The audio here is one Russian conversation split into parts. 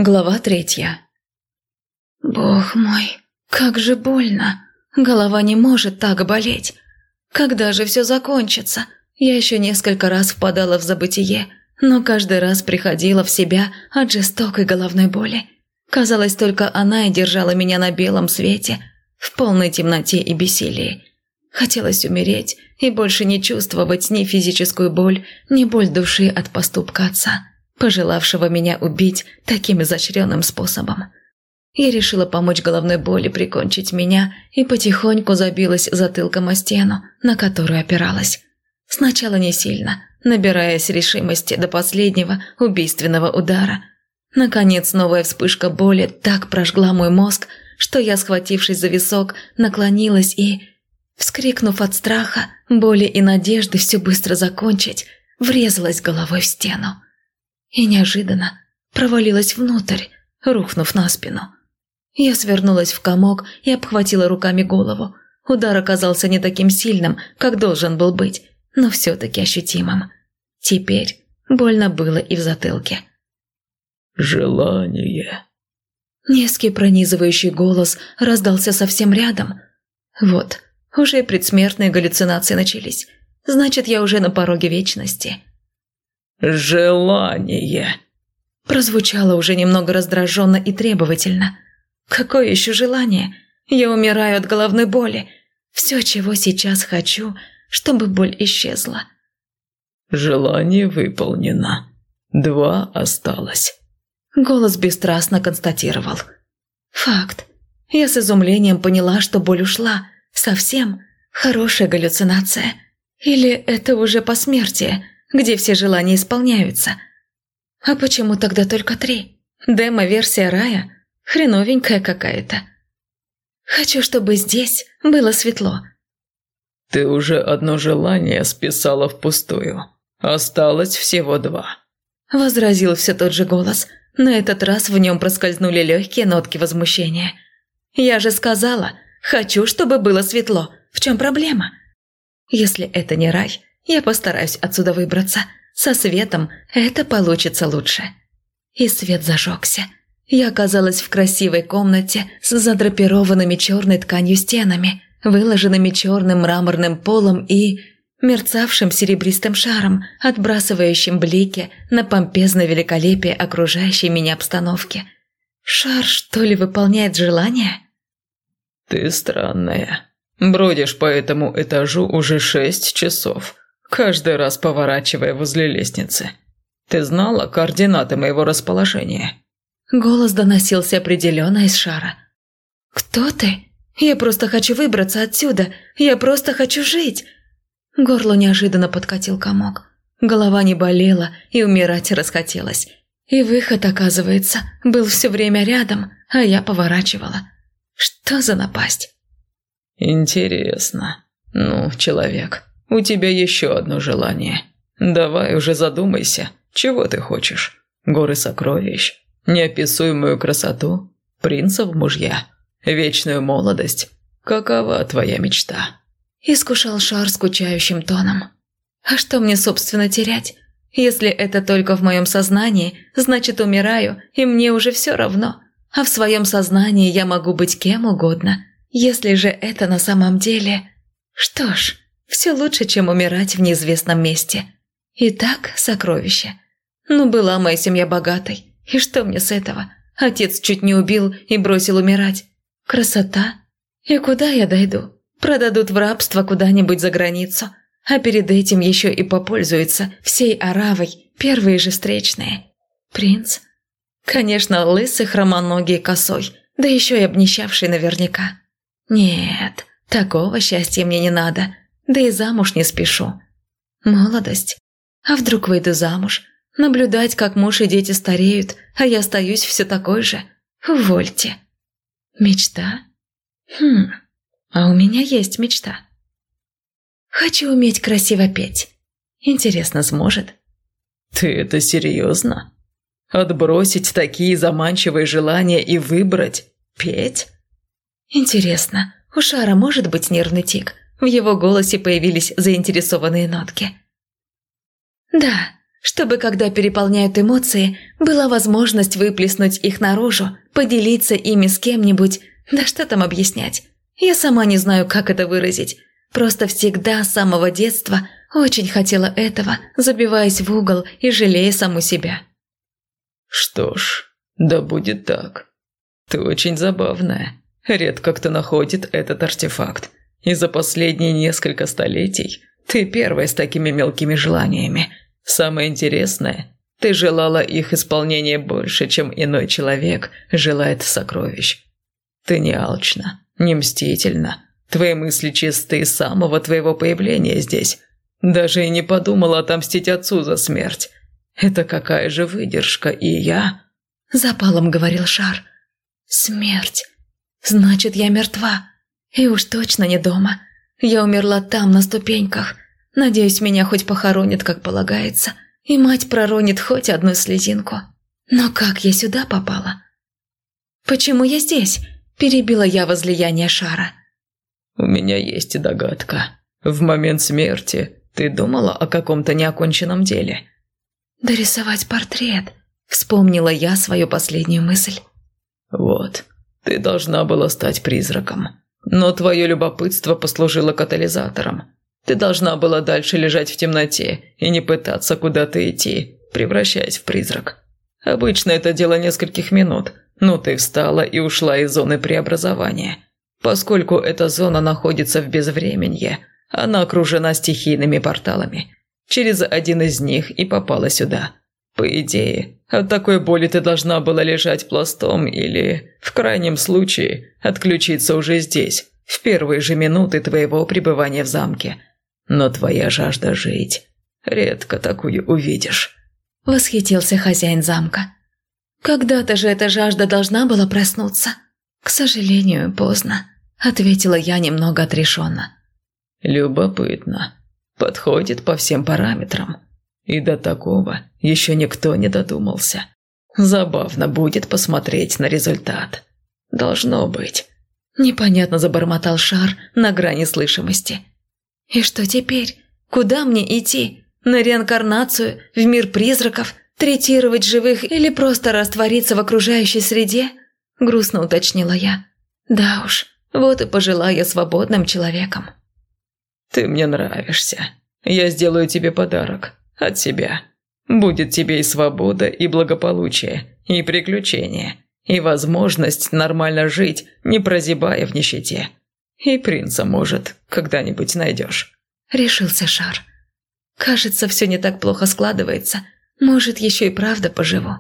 Глава 3. Бог мой, как же больно. Голова не может так болеть. Когда же все закончится? Я еще несколько раз впадала в забытие, но каждый раз приходила в себя от жестокой головной боли. Казалось, только она и держала меня на белом свете, в полной темноте и бессилии. Хотелось умереть и больше не чувствовать ни физическую боль, ни боль души от поступка отца, пожелавшего меня убить таким изощренным способом. Я решила помочь головной боли прикончить меня и потихоньку забилась затылком о стену, на которую опиралась. Сначала не сильно, набираясь решимости до последнего убийственного удара. Наконец новая вспышка боли так прожгла мой мозг, что я, схватившись за висок, наклонилась и, вскрикнув от страха, боли и надежды все быстро закончить, врезалась головой в стену. И неожиданно провалилась внутрь, рухнув на спину. Я свернулась в комок и обхватила руками голову. Удар оказался не таким сильным, как должен был быть, но все-таки ощутимым. Теперь больно было и в затылке. «Желание». Низкий пронизывающий голос раздался совсем рядом. Вот, уже и предсмертные галлюцинации начались. Значит, я уже на пороге вечности. «Желание», прозвучало уже немного раздраженно и требовательно. Какое еще желание? Я умираю от головной боли. Все, чего сейчас хочу, чтобы боль исчезла. «Желание выполнено. 2 осталось». Голос бесстрастно констатировал. Факт. Я с изумлением поняла, что боль ушла. Совсем. Хорошая галлюцинация. Или это уже посмертие, где все желания исполняются. А почему тогда только 3? Демо-версия рая? Хреновенькая какая-то. Хочу, чтобы здесь было светло. «Ты уже одно желание списала впустую. Осталось всего 2», – возразил все тот же голос. На этот раз в нем проскользнули легкие нотки возмущения. «Я же сказала, хочу, чтобы было светло. В чем проблема? Если это не рай, я постараюсь отсюда выбраться. Со светом это получится лучше». И свет зажегся. Я оказалась в красивой комнате с задрапированными черной тканью стенами, выложенными черным мраморным полом и мерцавшим серебристым шаром, отбрасывающим блики на помпезное великолепие окружающей меня обстановки. Шар, что ли, выполняет желание? «Ты странная. Бродишь по этому этажу уже 6 часов, каждый раз поворачивая возле лестницы. Ты знала координаты моего расположения?» Голос доносился определенно из шара. «Кто ты? Я просто хочу выбраться отсюда. Я просто хочу жить!» Горло неожиданно подкатил комок. Голова не болела и умирать расхотелось. И выход, оказывается, был все время рядом, а я поворачивала. Что за напасть? «Интересно. Ну, человек, у тебя еще одно желание. Давай уже задумайся, чего ты хочешь? Горы сокровищ? Неописуемую красоту? Принца в мужья? Вечную молодость? Какова твоя мечта?» Искушал шар скучающим тоном. «А что мне, собственно, терять? Если это только в моем сознании, значит, умираю, и мне уже все равно. А в своем сознании я могу быть кем угодно. Если же это на самом деле... Что ж, все лучше, чем умирать в неизвестном месте. Итак, сокровище. Ну, была моя семья богатой. И что мне с этого? Отец чуть не убил и бросил умирать. Красота? И куда я дойду? Продадут в рабство куда-нибудь за границу. А перед этим еще и попользуются всей оравой первые же встречные. Принц? Конечно, лысый, хромоногий, косой, да еще и обнищавший наверняка. Нет, такого счастья мне не надо, да и замуж не спешу. Молодость? А вдруг выйду замуж? Наблюдать, как муж и дети стареют, а я остаюсь все такой же. Увольте. Мечта? А у меня есть мечта. Хочу уметь красиво петь. Интересно, сможет? «Ты это серьезно? Отбросить такие заманчивые желания и выбрать петь?» Интересно, у Шара может быть нервный тик? В его голосе появились заинтересованные нотки. «Да, Чтобы, когда переполняют эмоции, была возможность выплеснуть их наружу, поделиться ими с кем-нибудь, да что там объяснять. Я сама не знаю, как это выразить. Просто всегда с самого детства очень хотела этого, забиваясь в угол и жалея саму себя. Что ж, да будет так. Ты очень забавная. Редко кто находит этот артефакт. И за последние несколько столетий ты первая с такими мелкими желаниями. Самое интересное, ты желала их исполнения больше, чем иной человек желает сокровищ. Ты не алчна, не мстительна. Твои мысли чисты с самого твоего появления здесь. Даже и не подумала отомстить отцу за смерть. Это какая же выдержка, и я...» Запалом говорил Шар. «Смерть. Значит, я мертва. И уж точно не дома. Я умерла там, на ступеньках. Надеюсь, меня хоть похоронят, как полагается, и мать проронит хоть одну слезинку. Но как я сюда попала?» «Почему я здесь?» – перебила я возлияние Шара. «У меня есть догадка. В момент смерти ты думала о каком-то неоконченном деле?» «Дорисовать портрет», – вспомнила я свою последнюю мысль. «Вот, ты должна была стать призраком, но твое любопытство послужило катализатором. Ты должна была дальше лежать в темноте и не пытаться куда-то идти, превращаясь в призрак. Обычно это дело нескольких минут, но ты встала и ушла из зоны преобразования. Поскольку эта зона находится в безвременье, она окружена стихийными порталами. Через один из них и попала сюда. По идее, от такой боли ты должна была лежать пластом или, в крайнем случае, отключиться уже здесь, в первые же минуты твоего пребывания в замке. Но твоя жажда жить, редко такую увидишь», – восхитился хозяин замка. «Когда-то же эта жажда должна была проснуться. К сожалению, поздно», – ответила я немного отрешенно. «Любопытно. Подходит по всем параметрам. И до такого еще никто не додумался. Забавно будет посмотреть на результат. Должно быть». Непонятно забормотал Шар на грани слышимости. «И что теперь? Куда мне идти? На реинкарнацию, в мир призраков, третировать живых или просто раствориться в окружающей среде?» Грустно уточнила я. «Да уж, вот и пожила я свободным человеком». «Ты мне нравишься. Я сделаю тебе подарок. От себя. Будет тебе и свобода, и благополучие, и приключения, и возможность нормально жить, не прозябая в нищете. И принца, может, когда-нибудь найдешь». Решился Шар. «Кажется, все не так плохо складывается. Может, еще и правда поживу».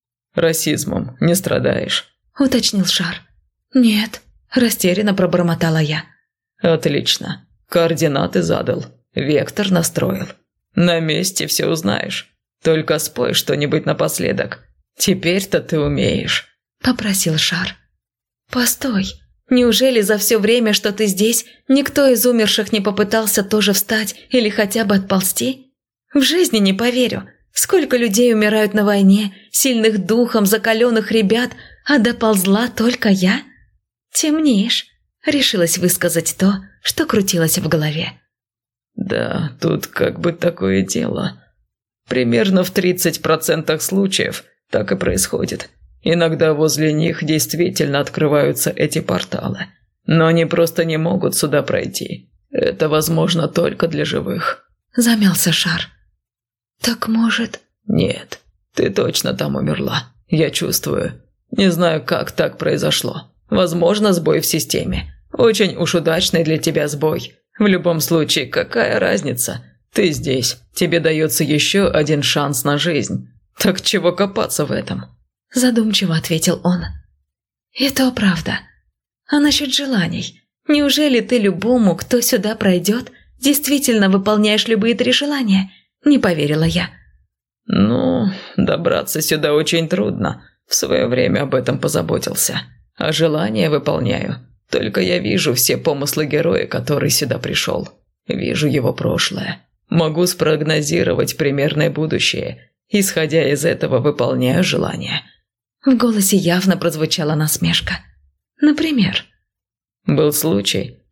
«Расизмом не страдаешь?» – уточнил Шар. «Нет», – растерянно пробормотала я. «Отлично. Координаты задал. Вектор настроил. На месте все узнаешь. Только спой что-нибудь напоследок. Теперь-то ты умеешь», – попросил Шар. «Постой. Неужели за все время, что ты здесь, никто из умерших не попытался тоже встать или хотя бы отползти? В жизни не поверю. Сколько людей умирают на войне, сильных духом, закаленных ребят, а доползла только я? Темнеешь», – решилась высказать то, что крутилось в голове. «Да, тут как бы такое дело. Примерно в 30% случаев так и происходит. Иногда возле них действительно открываются эти порталы. Но они просто не могут сюда пройти. Это возможно только для живых». Замялся Шар. «Так может...» «Нет, ты точно там умерла. Я чувствую. Не знаю, как так произошло. Возможно, сбой в системе. Очень уж удачный для тебя сбой. В любом случае, какая разница? Ты здесь. Тебе дается еще один шанс на жизнь. Так чего копаться в этом?» Задумчиво ответил он. «И то правда. А насчет желаний? Неужели ты любому, кто сюда пройдет, действительно выполняешь любые 3 желания?» Не поверила я. «Ну, добраться сюда очень трудно. В свое время об этом позаботился. А желания выполняю. Только я вижу все помыслы героя, который сюда пришел. Вижу его прошлое. Могу спрогнозировать примерное будущее. Исходя из этого, выполняю желания». В голосе явно прозвучала насмешка. «Например?» «Был случай,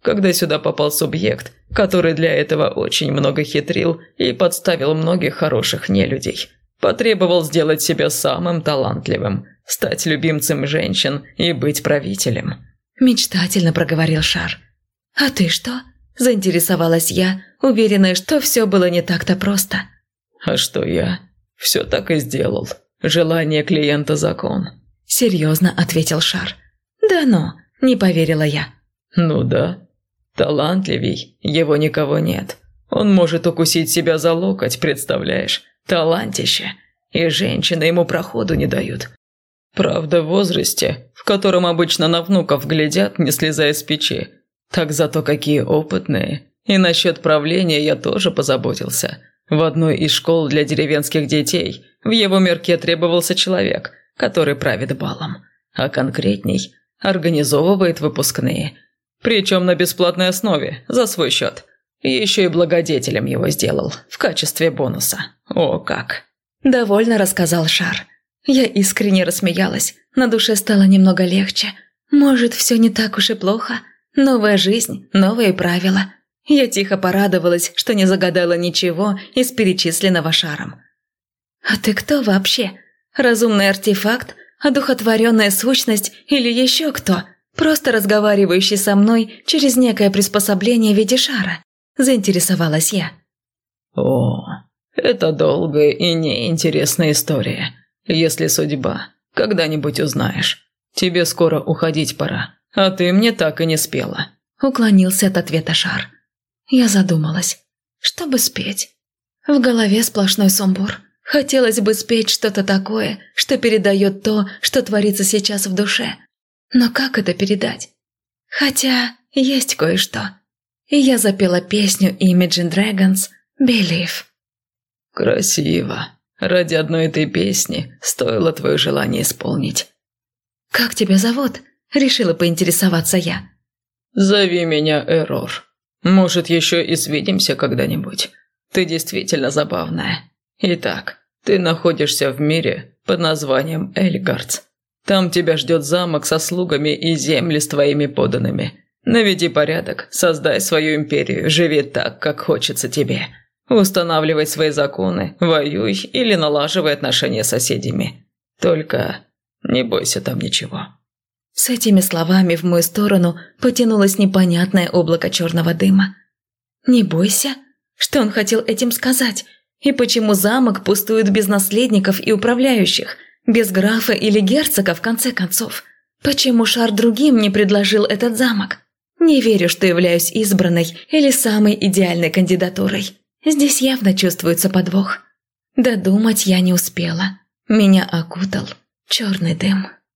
когда сюда попал субъект, который для этого очень много хитрил и подставил многих хороших нелюдей. Потребовал сделать себя самым талантливым, стать любимцем женщин и быть правителем. Мечтательно проговорил Шар. «А ты что?» – заинтересовалась я, уверенная, что все было не так-то просто. А что я? Все так и сделал. Желание клиента – закон. Серьезно ответил Шар. «Да ну», – не поверила я. Ну да. Талантливей его никого нет. Он может укусить себя за локоть, представляешь? Талантище. И женщины ему проходу не дают. Правда, в возрасте, в котором обычно на внуков глядят, не слезая с печи. Так зато какие опытные. И насчет правления я тоже позаботился. В одной из школ для деревенских детей в его мирке требовался человек, который правит балом. А конкретней – организовывает выпускные. Причем на бесплатной основе, за свой счет. Еще и благодетелем его сделал, в качестве бонуса. О, как! Довольно рассказал Шар. Я искренне рассмеялась, на душе стало немного легче. Может, все не так уж и плохо? Новая жизнь, новые правила. Я тихо порадовалась, что не загадала ничего из перечисленного Шаром. «А ты кто вообще? Разумный артефакт? Одухотворенная сущность или еще кто? Просто разговаривающий со мной через некое приспособление в виде шара?» – заинтересовалась я. О, это долгая и неинтересная история. Если судьба, когда-нибудь узнаешь. Тебе скоро уходить пора, а ты мне так и не спела. Уклонился от ответа Шар. Я задумалась. Чтобы спеть. В голове сплошной сумбур. Хотелось бы спеть что-то такое, что передает то, что творится сейчас в душе. Но как это передать? Хотя есть кое-что. И я запела песню Imagine Dragons «Believe». Красиво. Ради одной этой песни стоило твое желание исполнить. «Как тебя зовут?» – решила поинтересоваться я. Зови меня Эррор. Может, еще и свидимся когда-нибудь. Ты действительно забавная. Итак, ты находишься в мире под названием Эльгардс. Там тебя ждет замок со слугами и земли с твоими подданными. Наведи порядок, создай свою империю, живи так, как хочется тебе. Устанавливай свои законы, воюй или налаживай отношения с соседями. Только не бойся там ничего». С этими словами в мою сторону потянулось непонятное облако черного дыма. «Не бойся?» Что он хотел этим сказать? И почему замок пустует без наследников и управляющих? Без графа или герцога, в конце концов? Почему Шар другим не предложил этот замок? Не верю, что являюсь избранной или самой идеальной кандидатурой. Здесь явно чувствуется подвох. Додумать я не успела. Меня окутал черный дым.